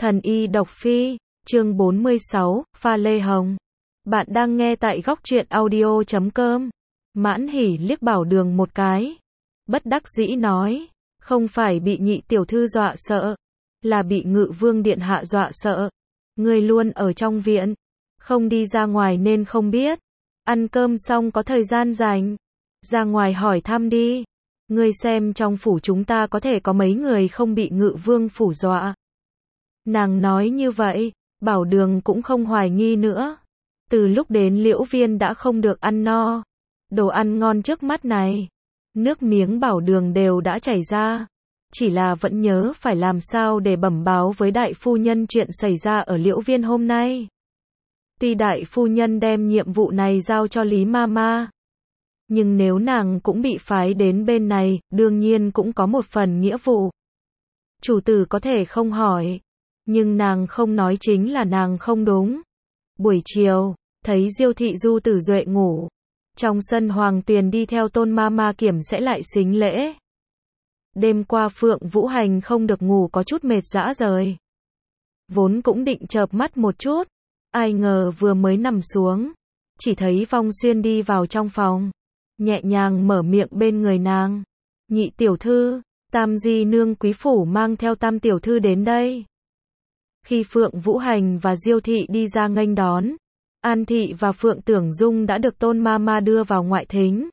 Thần y độc phi, chương 46, pha lê hồng. Bạn đang nghe tại góc truyện audio.com. Mãn Hỉ liếc Bảo Đường một cái. Bất đắc dĩ nói, không phải bị nhị tiểu thư dọa sợ, là bị Ngự Vương điện hạ dọa sợ. Ngươi luôn ở trong viện, không đi ra ngoài nên không biết. Ăn cơm xong có thời gian rảnh, ra ngoài hỏi thăm đi. Ngươi xem trong phủ chúng ta có thể có mấy người không bị Ngự Vương phủ dọa. Nàng nói như vậy, Bảo Đường cũng không hoài nghi nữa. Từ lúc đến Liễu Viên đã không được ăn no. Đồ ăn ngon trước mắt này, nước miếng Bảo Đường đều đã chảy ra. Chỉ là vẫn nhớ phải làm sao để bẩm báo với đại phu nhân chuyện xảy ra ở Liễu Viên hôm nay. Tuy đại phu nhân đem nhiệm vụ này giao cho Lý Mama, nhưng nếu nàng cũng bị phái đến bên này, đương nhiên cũng có một phần nghĩa vụ. Chủ tử có thể không hỏi, nhưng nàng không nói chính là nàng không đúng. Buổi chiều, thấy Diêu thị Du Tử Duệ ngủ. Trong sân Hoàng Tuyền đi theo Tôn Mama kiểm sẽ lại sính lễ. Đêm qua Phượng Vũ Hành không được ngủ có chút mệt rã rời. Vốn cũng định chợp mắt một chút, ai ngờ vừa mới nằm xuống, chỉ thấy Vong Xuyên đi vào trong phòng, nhẹ nhàng mở miệng bên người nàng. Nhị tiểu thư, Tam Di nương quý phủ mang theo Tam tiểu thư đến đây. Khi Phượng Vũ Hành và Diêu thị đi ra nghênh đón, An thị và Phượng Tưởng Dung đã được Tôn Mama đưa vào ngoại thính.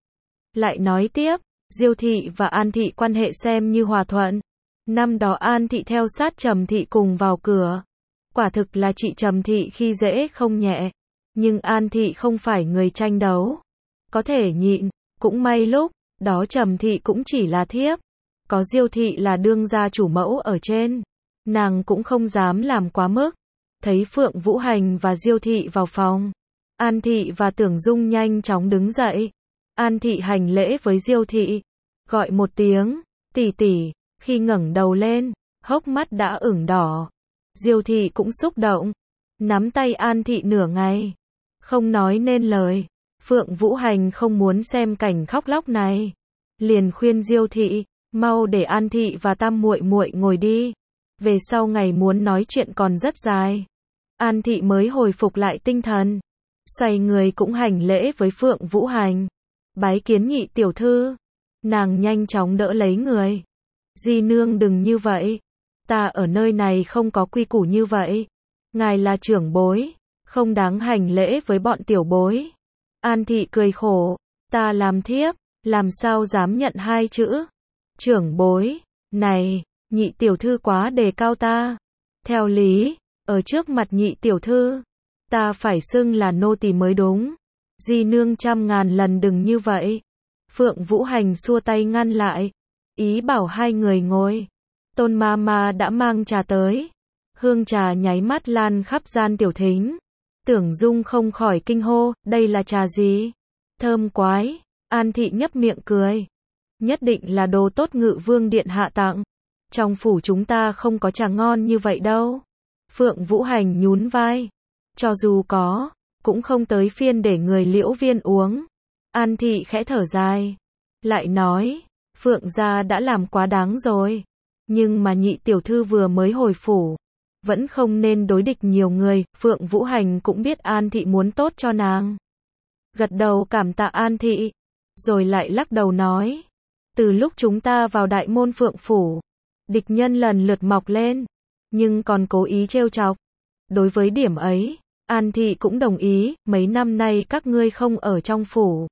Lại nói tiếp, Diêu thị và An thị quan hệ xem như hòa thuận. Năm đó An thị theo sát Trầm thị cùng vào cửa. Quả thực là chị Trầm thị khi dễ không nhẹ, nhưng An thị không phải người tranh đấu, có thể nhịn. Cũng may lúc đó Trầm thị cũng chỉ là thiếp, có Diêu thị là đương gia chủ mẫu ở trên, nàng cũng không dám làm quá mức. Thấy Phượng Vũ Hành và Diêu thị vào phòng, An thị và Tưởng Dung nhanh chóng đứng dậy. An thị hành lễ với Diêu thị, gọi một tiếng tỷ tỷ. Khi ngẩng đầu lên, hốc mắt đã ửng đỏ. Diêu thị cũng xúc động, nắm tay An thị nửa ngày, không nói nên lời. Phượng Vũ Hành không muốn xem cảnh khóc lóc này, liền khuyên Diêu thị, mau để An thị và Tam muội muội ngồi đi, về sau ngày muốn nói chuyện còn rất dài. An thị mới hồi phục lại tinh thần, xoay người cũng hành lễ với Phượng Vũ Hành, bái kiến nhị tiểu thư. Nàng nhanh chóng đỡ lấy người. Di nương đừng như vậy, ta ở nơi này không có quy củ như vậy. Ngài là trưởng bối, không đáng hành lễ với bọn tiểu bối. An thị cười khổ, ta làm thiếp, làm sao dám nhận hai chữ trưởng bối này, nhị tiểu thư quá đề cao ta. Theo lý, ở trước mặt nhị tiểu thư, ta phải xưng là nô tỳ mới đúng. Di nương trăm ngàn lần đừng như vậy. Phượng Vũ Hành xua tay ngăn lại, ý bảo hai người ngồi. Tôn Mama đã mang trà tới, hương trà nháy mắt lan khắp gian tiểu thính. Tưởng Dung không khỏi kinh hô, đây là trà gì? Thơm quái. An thị nhấp miệng cười, nhất định là đồ tốt Ngự Vương điện hạ tặng. Trong phủ chúng ta không có trà ngon như vậy đâu. Phượng Vũ Hành nhún vai, cho dù có, cũng không tới phiên để người Liễu Viên uống. An thị khẽ thở dài, lại nói, Phượng gia đã làm quá đáng rồi, nhưng mà nhị tiểu thư vừa mới hồi phủ, vẫn không nên đối địch nhiều người. Phượng Vũ Hành cũng biết An thị muốn tốt cho nàng, gật đầu cảm tạ An thị, rồi lại lắc đầu nói, từ lúc chúng ta vào đại môn Phượng phủ, địch nhân lần lượt mọc lên, nhưng còn cố ý trêu chọc. Đối với điểm ấy, An thị cũng đồng ý. Mấy năm nay các ngươi không ở trong phủ,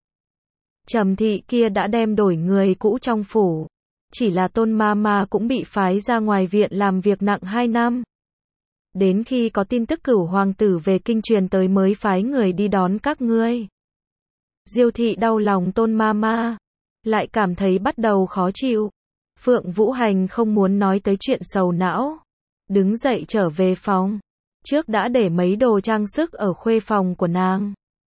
Trầm thị kia đã đem đổi người cũ trong phủ, chỉ là Tôn Mama cũng bị phái ra ngoài viện làm việc nặng 2 năm. Đến khi có tin tức Cửu hoàng tử về kinh truyền tới mới phái người đi đón các ngươi. Diêu thị đau lòng Tôn Mama, lại cảm thấy bắt đầu khó chịu. Phượng Vũ Hành không muốn nói tới chuyện sầu não, đứng dậy trở về phòng, trước đã để mấy đồ trang sức ở khuê phòng của nàng.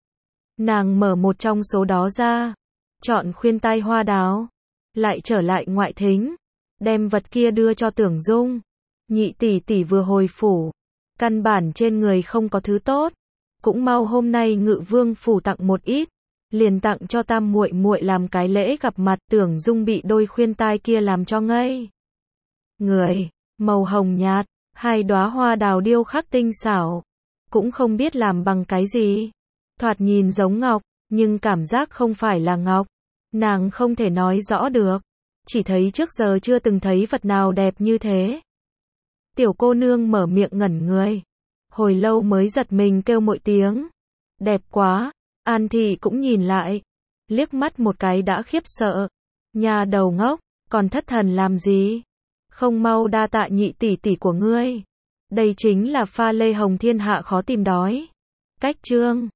Nàng mở một trong số đó ra, chọn khuyên tai hoa đào, lại trở lại ngoại thính, đem vật kia đưa cho Tưởng Dung. Nhị tỷ tỷ vừa hồi phủ, căn bản trên người không có thứ tốt, cũng mau hôm nay Ngự Vương phủ tặng một ít, liền tặng cho Tam muội muội làm cái lễ gặp mặt. Tưởng Dung bị đôi khuyên tai kia làm cho ngây người, màu hồng nhạt, Hai đóa hoa đào điêu khắc tinh xảo, cũng không biết làm bằng cái gì. Thoạt nhìn giống ngọc, nhưng cảm giác không phải là ngọc. Nàng không thể nói rõ được, chỉ thấy trước giờ chưa từng thấy vật nào đẹp như thế. Tiểu cô nương mở miệng ngẩn người, hồi lâu mới giật mình kêu một tiếng. Đẹp quá, An Thị cũng nhìn lại, liếc mắt một cái đã khiếp sợ. Nhà đầu ngốc, còn thất thần làm gì? Không mau đa tạ nhị tỷ tỷ của ngươi. Đây chính là pha lê hồng thiên hạ khó tìm đói. Cách chương